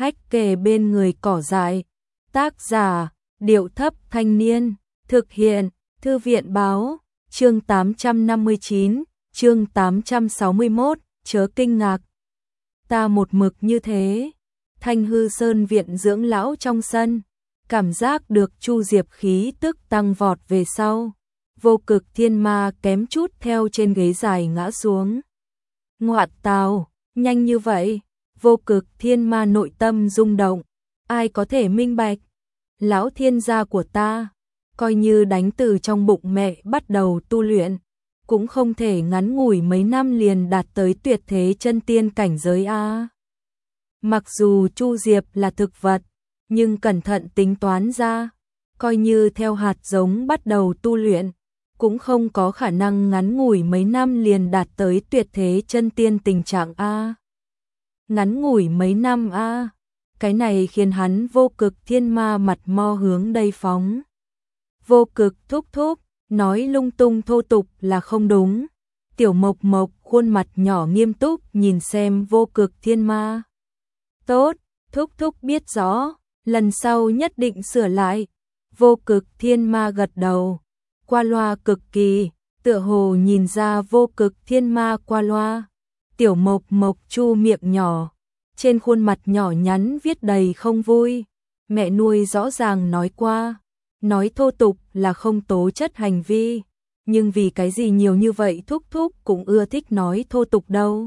hách kề bên người cỏ dại. Tác giả, Điệu Thấp Thanh Niên. Thực hiện, Thư viện Báo. Chương 859, chương 861, chớ kinh ngạc. Ta một mực như thế. Thanh Hư Sơn viện dưỡng lão trong sân, cảm giác được Chu Diệp khí tức tăng vọt về sau. Vô Cực Thiên Ma kém chút theo trên ghế dài ngã xuống. Ngoạn tào, nhanh như vậy. Vô Cực Thiên Ma nội tâm rung động. Ai có thể minh bạch? Lão thiên gia của ta, coi như đánh từ trong bụng mẹ bắt đầu tu luyện, cũng không thể ngắn ngủi mấy năm liền đạt tới tuyệt thế chân tiên cảnh giới a. Mặc dù Chu Diệp là thực vật, nhưng cẩn thận tính toán ra, coi như theo hạt giống bắt đầu tu luyện, cũng không có khả năng ngắn ngủi mấy năm liền đạt tới tuyệt thế chân tiên tình trạng a. Ngắn ngủi mấy năm a, cái này khiến hắn Vô Cực Thiên Ma mặt mo hướng đây phóng. Vô Cực thúc thúc, nói lung tung thô tục là không đúng. Tiểu Mộc Mộc khuôn mặt nhỏ nghiêm túc nhìn xem Vô Cực Thiên Ma. Tốt, thúc thúc biết rõ, lần sau nhất định sửa lại. Vô Cực Thiên Ma gật đầu, qua loa cực kỳ, tựa hồ nhìn ra Vô Cực Thiên Ma qua loa. Tiểu Mộc Mộc chu miệng nhỏ, trên khuôn mặt nhỏ nhắn viết đầy không vui. Mẹ nuôi rõ ràng nói qua, nói thô tục là không tố chất hành vi, nhưng vì cái gì nhiều như vậy thúc thúc cũng ưa thích nói thô tục đâu.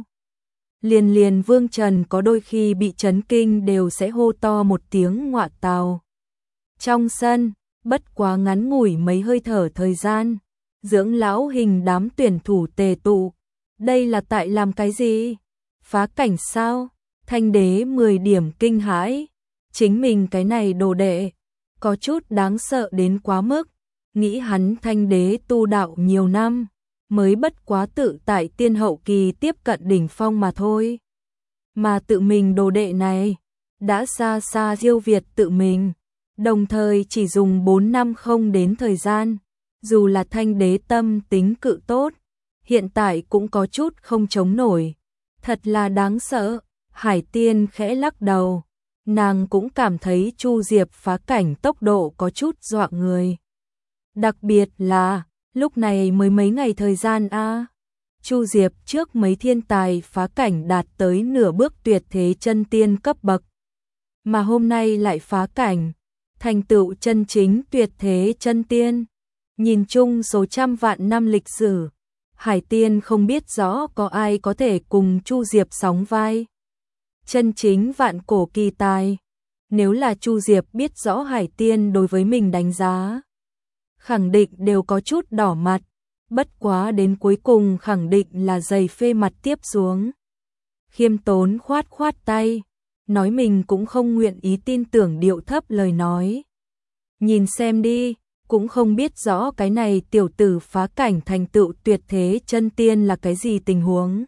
Liền Vương Trần có đôi khi bị chấn kinh đều sẽ hô to một tiếng ngoạ tào. Trong sân, bất quá ngắn ngủi mấy hơi thở thời gian, dưỡng lão hình đám tuyển thủ tề tụ. Đây là tại làm cái gì? Phá cảnh sao? Thanh đế 10 điểm kinh hãi, chính mình cái này đồ đệ, có chút đáng sợ đến quá mức, nghĩ hắn thanh đế tu đạo nhiều năm, mới bất quá tự tại tiên hậu kỳ tiếp cận đỉnh phong mà thôi. Mà tự mình đồ đệ này, đã xa xa diêu việt tự mình, đồng thời chỉ dùng 4 năm không đến thời gian, dù là thanh đế tâm tính cự tốt, hiện tại cũng có chút không chống nổi, thật là đáng sợ. Hải Tiên khẽ lắc đầu, nàng cũng cảm thấy Chu Diệp phá cảnh tốc độ có chút dọa người. Đặc biệt là, lúc này mới mấy ngày thời gian a. Chu Diệp trước mấy thiên tài phá cảnh đạt tới nửa bước tuyệt thế chân tiên cấp bậc. Mà hôm nay lại phá cảnh, thành tựu chân chính tuyệt thế chân tiên. Nhìn chung số trăm vạn năm lịch sử, Hải Tiên không biết rõ có ai có thể cùng Chu Diệp sóng vai. Chân chính vạn cổ kỳ tài. Nếu là Chu Diệp biết rõ Hải Tiên đối với mình đánh giá, khẳng định đều có chút đỏ mặt, bất quá đến cuối cùng khẳng định là giày phê mặt tiếp xuống. Khiêm tốn khoát khoát tay, nói mình cũng không nguyện ý tin tưởng điệu thấp lời nói. Nhìn xem đi, cũng không biết rõ cái này tiểu tử phá cảnh thành tựu tuyệt thế chân tiên là cái gì tình huống.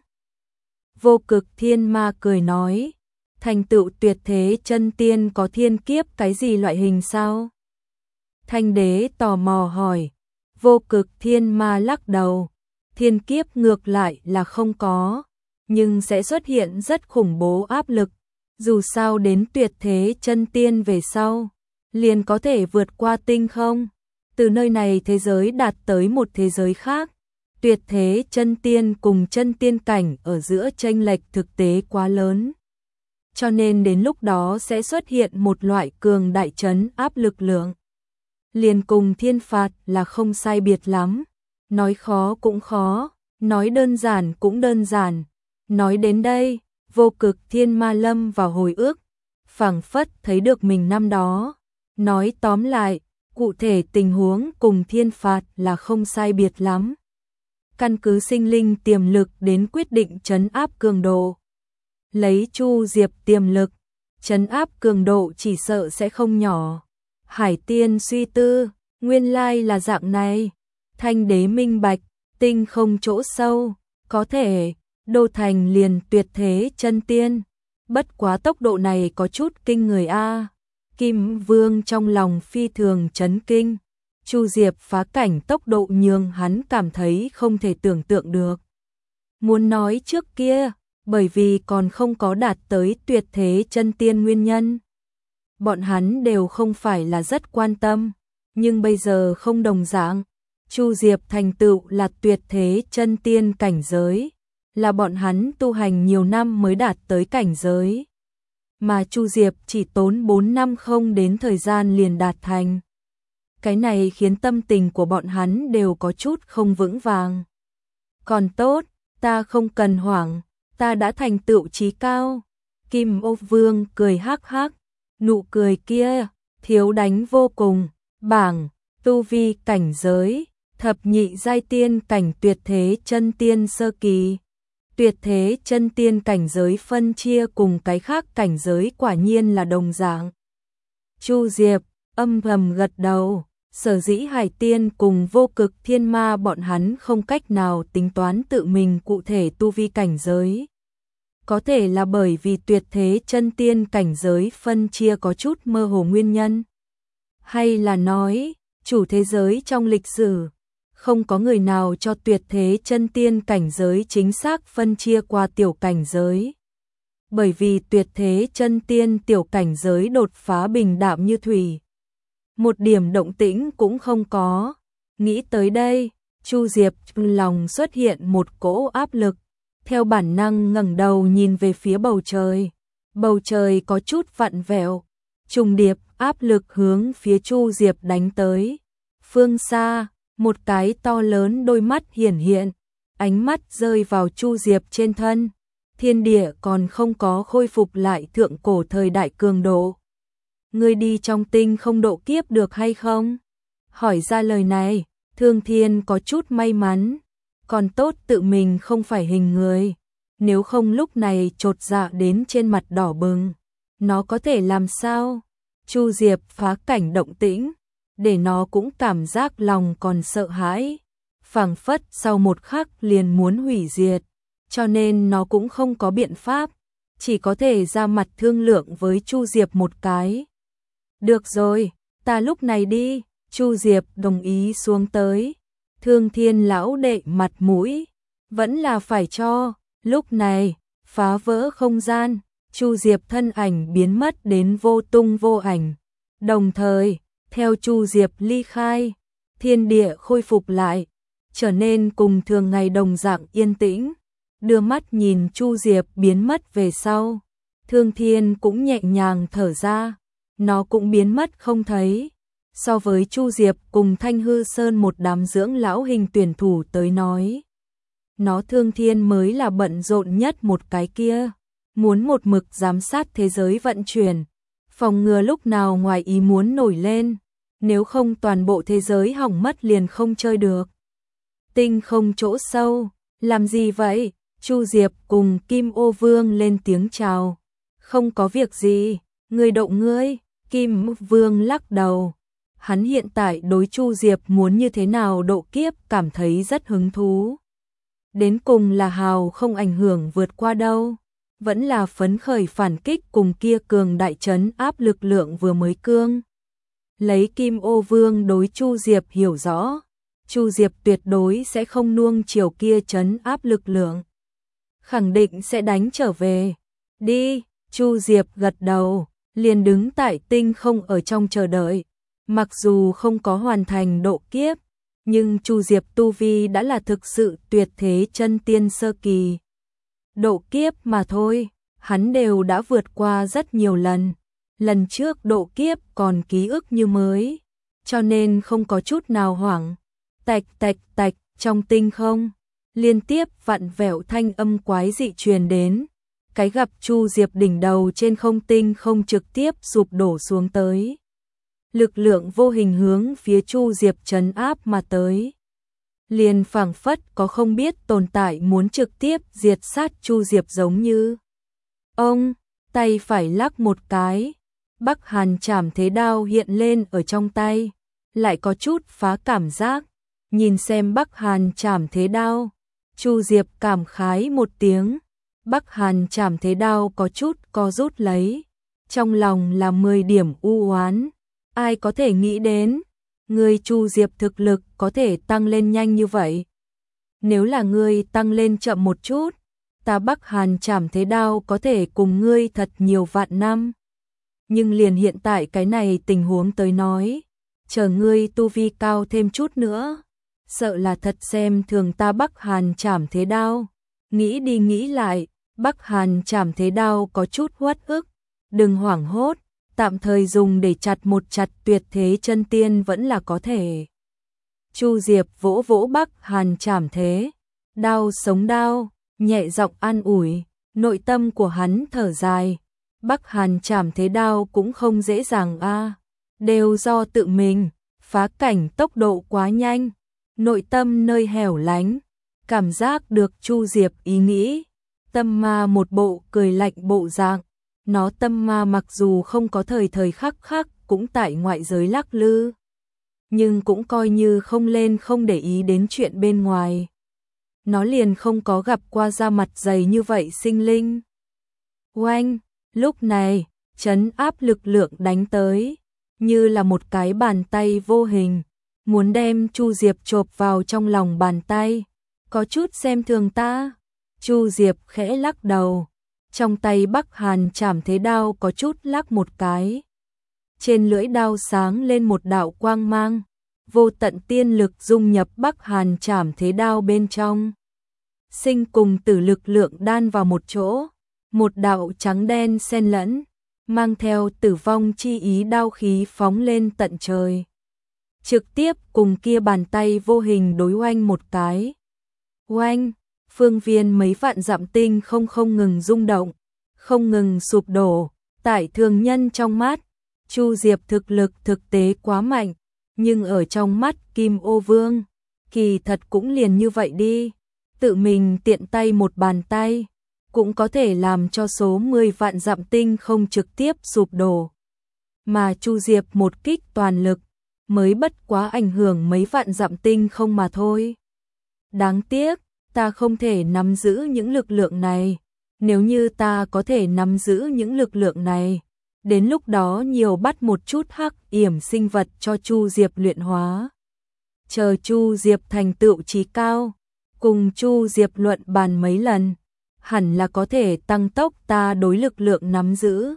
Vô Cực Thiên Ma cười nói, thành tựu tuyệt thế chân tiên có thiên kiếp cái gì loại hình sao? Thanh đế tò mò hỏi. Vô Cực Thiên Ma lắc đầu, thiên kiếp ngược lại là không có, nhưng sẽ xuất hiện rất khủng bố áp lực, dù sao đến tuyệt thế chân tiên về sau, liền có thể vượt qua tinh không, từ nơi này thế giới đạt tới một thế giới khác. Tuyệt thế chân tiên cùng chân tiên cảnh ở giữa chênh lệch thực tế quá lớn. Cho nên đến lúc đó sẽ xuất hiện một loại cường đại trấn áp lực lượng. Liền cùng thiên phạt là không sai biệt lắm. Nói khó cũng khó, nói đơn giản cũng đơn giản. Nói đến đây, Vô Cực Thiên Ma lâm vào hồi ức, phảng phất thấy được mình năm đó. Nói tóm lại, cụ thể tình huống cùng thiên phạt là không sai biệt lắm. Căn cứ sinh linh tiềm lực đến quyết định trấn áp cường độ. Lấy Chu Diệp tiềm lực, trấn áp cường độ chỉ sợ sẽ không nhỏ. Hải Tiên suy tư, nguyên lai là dạng này. Thanh đế minh bạch, tinh không chỗ sâu, có thể, đô thành liền tuyệt thế chân tiên. Bất quá tốc độ này có chút kinh người a. Kim Vương trong lòng phi thường chấn kinh. Chu Diệp phá cảnh tốc độ nhường hắn cảm thấy không thể tưởng tượng được. Muốn nói trước kia, bởi vì còn không có đạt tới tuyệt thế chân tiên nguyên nhân. Bọn hắn đều không phải là rất quan tâm, nhưng bây giờ không đồng dạng. Chu Diệp thành tựu là tuyệt thế chân tiên cảnh giới, là bọn hắn tu hành nhiều năm mới đạt tới cảnh giới. Mà Chu Diệp chỉ tốn 4 năm không đến thời gian liền đạt thành. Cái này khiến tâm tình của bọn hắn đều có chút không vững vàng. Còn tốt, ta không cần hoảng, ta đã thành tựu chí cao. Kim Ô Vương cười hắc hắc, nụ cười kia, thiếu đánh vô cùng. Bảng, tu vi cảnh giới, thập nhị giai tiên cảnh tuyệt thế chân tiên sơ kỳ. Tuyệt thế chân tiên cảnh giới phân chia cùng cái khác cảnh giới quả nhiên là đồng dạng. Chu Diệp âm thầm gật đầu, sở dĩ Hải Tiên cùng Vô Cực Thiên Ma bọn hắn không cách nào tính toán tự mình cụ thể tu vi cảnh giới. Có thể là bởi vì tuyệt thế chân tiên cảnh giới phân chia có chút mơ hồ nguyên nhân. Hay là nói, chủ thế giới trong lịch sử, không có người nào cho tuyệt thế chân tiên cảnh giới chính xác phân chia qua tiểu cảnh giới. Bởi vì tuyệt thế chân tiên tiểu cảnh giới đột phá bình đạm như thủy. Một điểm động tĩnh cũng không có. Nghĩ tới đây, Chu Diệp lòng xuất hiện một cỗ áp lực. Theo bản năng ngẩng đầu nhìn về phía bầu trời. Bầu trời có chút vặn vẹo. Trùng điệp áp lực hướng phía Chu Diệp đánh tới. Phương xa, một cái to lớn đôi mắt hiển hiện. Ánh mắt rơi vào Chu Diệp trên thân. Thiên địa còn không có khôi phục lại thượng cổ thời đại cường độ. Ngươi đi trong tinh không độ kiếp được hay không? Hỏi ra lời này, Thương Thiên có chút may mắn. Còn tốt tự mình không phải hình người. Nếu không lúc này chột dạ đến trên mặt đỏ bừng. Nó có thể làm sao? Chu Diệp phá cảnh động tĩnh, để nó cũng cảm giác lòng còn sợ hãi. Phảng phất sau một khắc liền muốn hủy diệt. Cho nên nó cũng không có biện pháp. Chỉ có thể ra mặt thương lượng với Chu Diệp một cái. Được rồi, ta lúc này đi. Chu Diệp đồng ý xuống tới. Thương Thiên lão đệ mặt mũi, vẫn là phải cho. Lúc này, phá vỡ không gian, Chu Diệp thân ảnh biến mất đến vô tung vô ảnh. Đồng thời, theo Chu Diệp ly khai, thiên địa khôi phục lại, trở nên cùng thường ngày đồng dạng yên tĩnh. Đưa mắt nhìn Chu Diệp biến mất về sau, Thương Thiên cũng nhẹ nhàng thở ra, nó cũng biến mất không thấy. So với Chu Diệp cùng Thanh Hư Sơn một đám dưỡng lão hình tuyển thủ tới nói, nó Thương Thiên mới là bận rộn nhất một cái kia, muốn một mực giám sát thế giới vận chuyển, phòng ngừa lúc nào ngoài ý muốn nổi lên, nếu không toàn bộ thế giới hỏng mất liền không chơi được. Tinh không chỗ sâu, làm gì vậy? Chu Diệp cùng Kim Ô Vương lên tiếng chào. Không có việc gì, ngươi động ngươi. Kim Vương lắc đầu. Hắn hiện tại đối Chu Diệp muốn như thế nào độ kiếp cảm thấy rất hứng thú. Đến cùng là hào không ảnh hưởng vượt qua đâu. Vẫn là phấn khởi phản kích cùng kia cường đại trấn áp lực lượng vừa mới cương. Lấy Kim Ô Vương đối Chu Diệp hiểu rõ. Chu Diệp tuyệt đối sẽ không nuông chiều kia trấn áp lực lượng. Khẳng định sẽ đánh trở về. Đi, Chu Diệp gật đầu, liền đứng tại tinh không ở trong chờ đợi. Mặc dù không có hoàn thành độ kiếp, nhưng Chu Diệp tu vi đã là thực sự tuyệt thế chân tiên sơ kỳ. Độ kiếp mà thôi, hắn đều đã vượt qua rất nhiều lần. Lần trước độ kiếp còn ký ức như mới, cho nên không có chút nào hoảng. Tạch tạch tạch, trong tinh không, liên tiếp vặn vẹo thanh âm quái dị truyền đến. Cái gặp Chu Diệp đỉnh đầu trên không tinh không trực tiếp sụp đổ xuống tới. Lực lượng vô hình hướng phía Chu Diệp trấn áp mà tới. Liền phảng phất có không biết tồn tại muốn trực tiếp diệt sát Chu Diệp giống như. Ông, tay phải lắc một cái, Bắc Hàn Trảm Thế Đao hiện lên ở trong tay, lại có chút phá cảm giác. Nhìn xem Bắc Hàn Trảm Thế Đao, Chu Diệp cảm khái một tiếng. Bắc Hàn Trảm Thế Đao có chút co rút lấy, trong lòng là 10 điểm u oán. Ai có thể nghĩ đến, người Chu Diệp thực lực có thể tăng lên nhanh như vậy. Nếu là người tăng lên chậm một chút, ta Bắc Hàn Trảm Thế Đao có thể cùng ngươi thật nhiều vạn năm. Nhưng liền hiện tại cái này tình huống tới nói, chờ ngươi tu vi cao thêm chút nữa, sợ là thật xem thường ta Bắc Hàn Trảm Thế Đao. Nghĩ đi nghĩ lại, Bắc Hàn Trảm Thế Đao có chút uất ức, đừng hoảng hốt, tạm thời dùng để chặt một chặt tuyệt thế chân tiên vẫn là có thể. Chu Diệp vỗ vỗ Bắc Hàn Trảm Thế Đao sống đao, nhẹ giọng an ủi, nội tâm của hắn thở dài. Bắc Hàn Trảm Thế Đao cũng không dễ dàng a, đều do tự mình, phá cảnh tốc độ quá nhanh, nội tâm nơi hẻo lánh, cảm giác được Chu Diệp ý nghĩ, tâm ma một bộ cười lạnh bộ dạng, nó tâm ma mặc dù không có thời thời khắc khắc cũng tại ngoại giới lắc lư, nhưng cũng coi như không lên không để ý đến chuyện bên ngoài. Nó liền không có gặp qua da mặt dày như vậy sinh linh. Oanh, lúc này, trấn áp lực lượng đánh tới, như là một cái bàn tay vô hình, muốn đem Chu Diệp chộp vào trong lòng bàn tay. Có chút xem thường ta. Chu Diệp khẽ lắc đầu, trong tay Bắc Hàn Trảm Thế Đao có chút lắc một cái. Trên lưỡi đao sáng lên một đạo quang mang, vô tận tiên lực dung nhập Bắc Hàn Trảm Thế Đao bên trong. Sinh cùng tử lực lượng đan vào một chỗ, một đạo trắng đen xen lẫn, mang theo tử vong chi ý đao khí phóng lên tận trời. Trực tiếp cùng kia bàn tay vô hình đối oanh một cái. Oanh, phương viên mấy vạn dặm tinh không ngừng rung động, không ngừng sụp đổ, tại thường nhân trong mắt, Chu Diệp thực lực thực tế quá mạnh, nhưng ở trong mắt Kim Ô Vương, kỳ thật cũng liền như vậy đi, tự mình tiện tay một bàn tay, cũng có thể làm cho số 10 vạn dặm tinh không trực tiếp sụp đổ. Mà Chu Diệp một kích toàn lực, mới bất quá ảnh hưởng mấy vạn dặm tinh không mà thôi. Đáng tiếc, ta không thể nắm giữ những lực lượng này. Nếu như ta có thể nắm giữ những lực lượng này, đến lúc đó nhiều bắt một chút hắc yểm sinh vật cho Chu Diệp luyện hóa. Chờ Chu Diệp thành tựu trí cao, cùng Chu Diệp luận bàn mấy lần, hẳn là có thể tăng tốc ta đối lực lượng nắm giữ.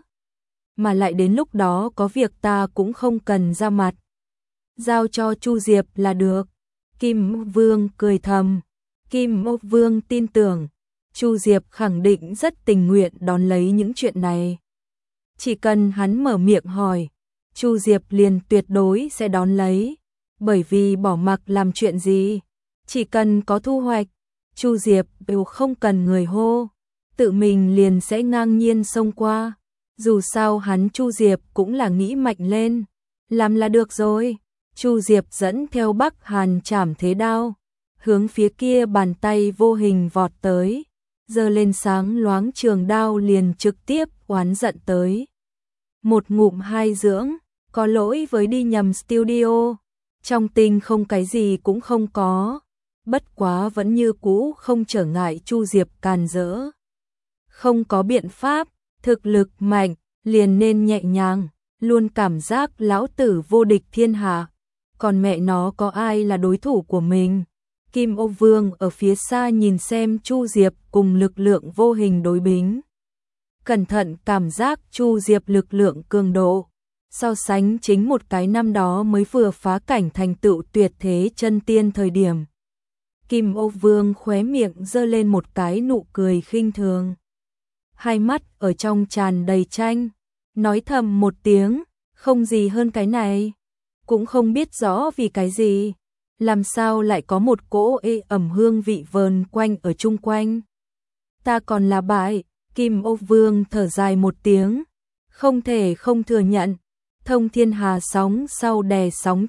Mà lại đến lúc đó có việc ta cũng không cần ra mặt, giao cho Chu Diệp là được. Kim Vương cười thầm. Kim Vương tin tưởng Chu Diệp khẳng định rất tình nguyện đón lấy những chuyện này. Chỉ cần hắn mở miệng hỏi, Chu Diệp liền tuyệt đối sẽ đón lấy, bởi vì bỏ mặc làm chuyện gì, chỉ cần có thu hoạch, Chu Diệp đều không cần người hô, tự mình liền sẽ ngang nhiên xông qua. Dù sao hắn Chu Diệp cũng là nghĩ mạnh lên, làm là được rồi. Chu Diệp dẫn theo Bắc Hàn Trảm Thế Đao, hướng phía kia bàn tay vô hình vọt tới, giơ lên sáng loáng trường đao liền trực tiếp oán giận tới. Một ngụm hai dưỡng, có lỗi với đi nhầm studio, trong tinh không cái gì cũng không có, bất quá vẫn như cũ không trở ngại Chu Diệp càn rỡ. Không có biện pháp, thực lực mạnh, liền nên nhẹ nhàng, luôn cảm giác lão tử vô địch thiên hạ, còn mẹ nó có ai là đối thủ của mình. Kim Ô Vương ở phía xa nhìn xem Chu Diệp cùng lực lượng vô hình đối bính. Cẩn thận cảm giác Chu Diệp lực lượng cường độ, so sánh chính một cái năm đó mới vừa phá cảnh thành tựu tuyệt thế chân tiên thời điểm. Kim Ô Vương khóe miệng giơ lên một cái nụ cười khinh thường. Hai mắt ở trong tràn đầy tranh, nói thầm một tiếng, không gì hơn cái này. Cũng không biết rõ vì cái gì, làm sao lại có một cỗ ê ẩm hương vị vờn quanh ở chung quanh. Ta còn là bại. Kim Ô Vương thở dài một tiếng, không thể không thừa nhận, thông thiên hà sóng sau đè sóng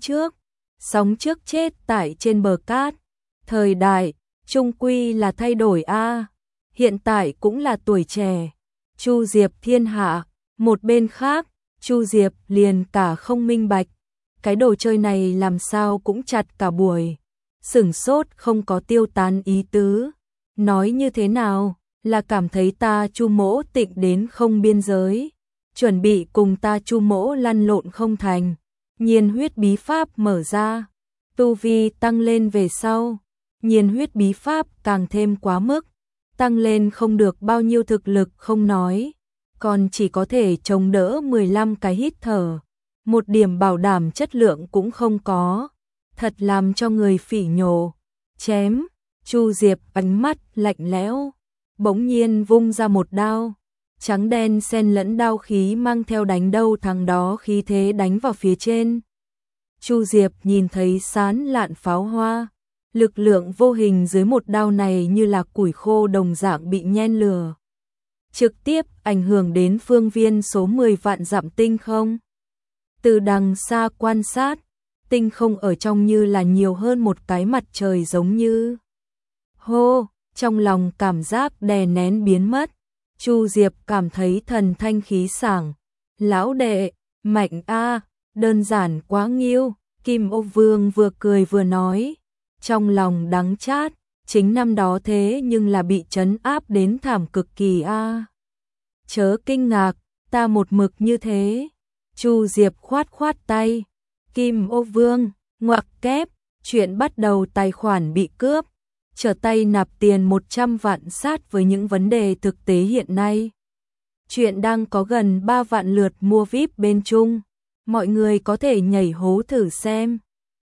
trước chết tại trên bờ cát. Thời đại, trung quy là thay đổi a, hiện tại cũng là tuổi trẻ. Chu Diệp thiên hạ, một bên khác, Chu Diệp liền cả không minh bạch, cái đồ chơi này làm sao cũng chặt cả buổi, sửng sốt không có tiêu tán ý tứ. Nói như thế nào? Là cảm thấy ta Chu Mỗ tịnh đến không biên giới, chuẩn bị cùng ta Chu Mỗ lăn lộn không thành. Nhiên huyết bí pháp mở ra, tu vi tăng lên về sau, nhiên huyết bí pháp càng thêm quá mức, tăng lên không được bao nhiêu thực lực không nói, còn chỉ có thể chống đỡ 15 cái hít thở, một điểm bảo đảm chất lượng cũng không có, thật làm cho người phỉ nhổ. Chém, Chu Diệp ánh mắt lạnh lẽo, bỗng nhiên vung ra một đao, trắng đen xen lẫn đao khí mang theo đánh đâu thằng đó khí thế đánh vào phía trên. Chu Diệp nhìn thấy sán lạn pháo hoa, lực lượng vô hình dưới một đao này như là củi khô đồng dạng bị nhen lửa, trực tiếp ảnh hưởng đến phương viên số 10 vạn dặm tinh không. Từ đằng xa quan sát, tinh không ở trong như là nhiều hơn một cái mặt trời giống như. Hô, trong lòng cảm giác đè nén biến mất, Chu Diệp cảm thấy thần thanh khí sảng. Lão đệ, mạnh a, đơn giản quá nghiêu, Kim Ô Vương vừa cười vừa nói, trong lòng đắng chát, chính năm đó thế nhưng là bị trấn áp đến thảm cực kỳ a. Chớ kinh ngạc, ta một mực như thế. Chu Diệp khoát khoát tay, Kim Ô Vương, ngoặc kép, chuyện bắt đầu tài khoản bị cướp, trở tay nạp tiền 100 vạn sát với những vấn đề thực tế hiện nay. Chuyện đang có gần 3 vạn lượt mua VIP bên Trung, mọi người có thể nhảy hố thử xem.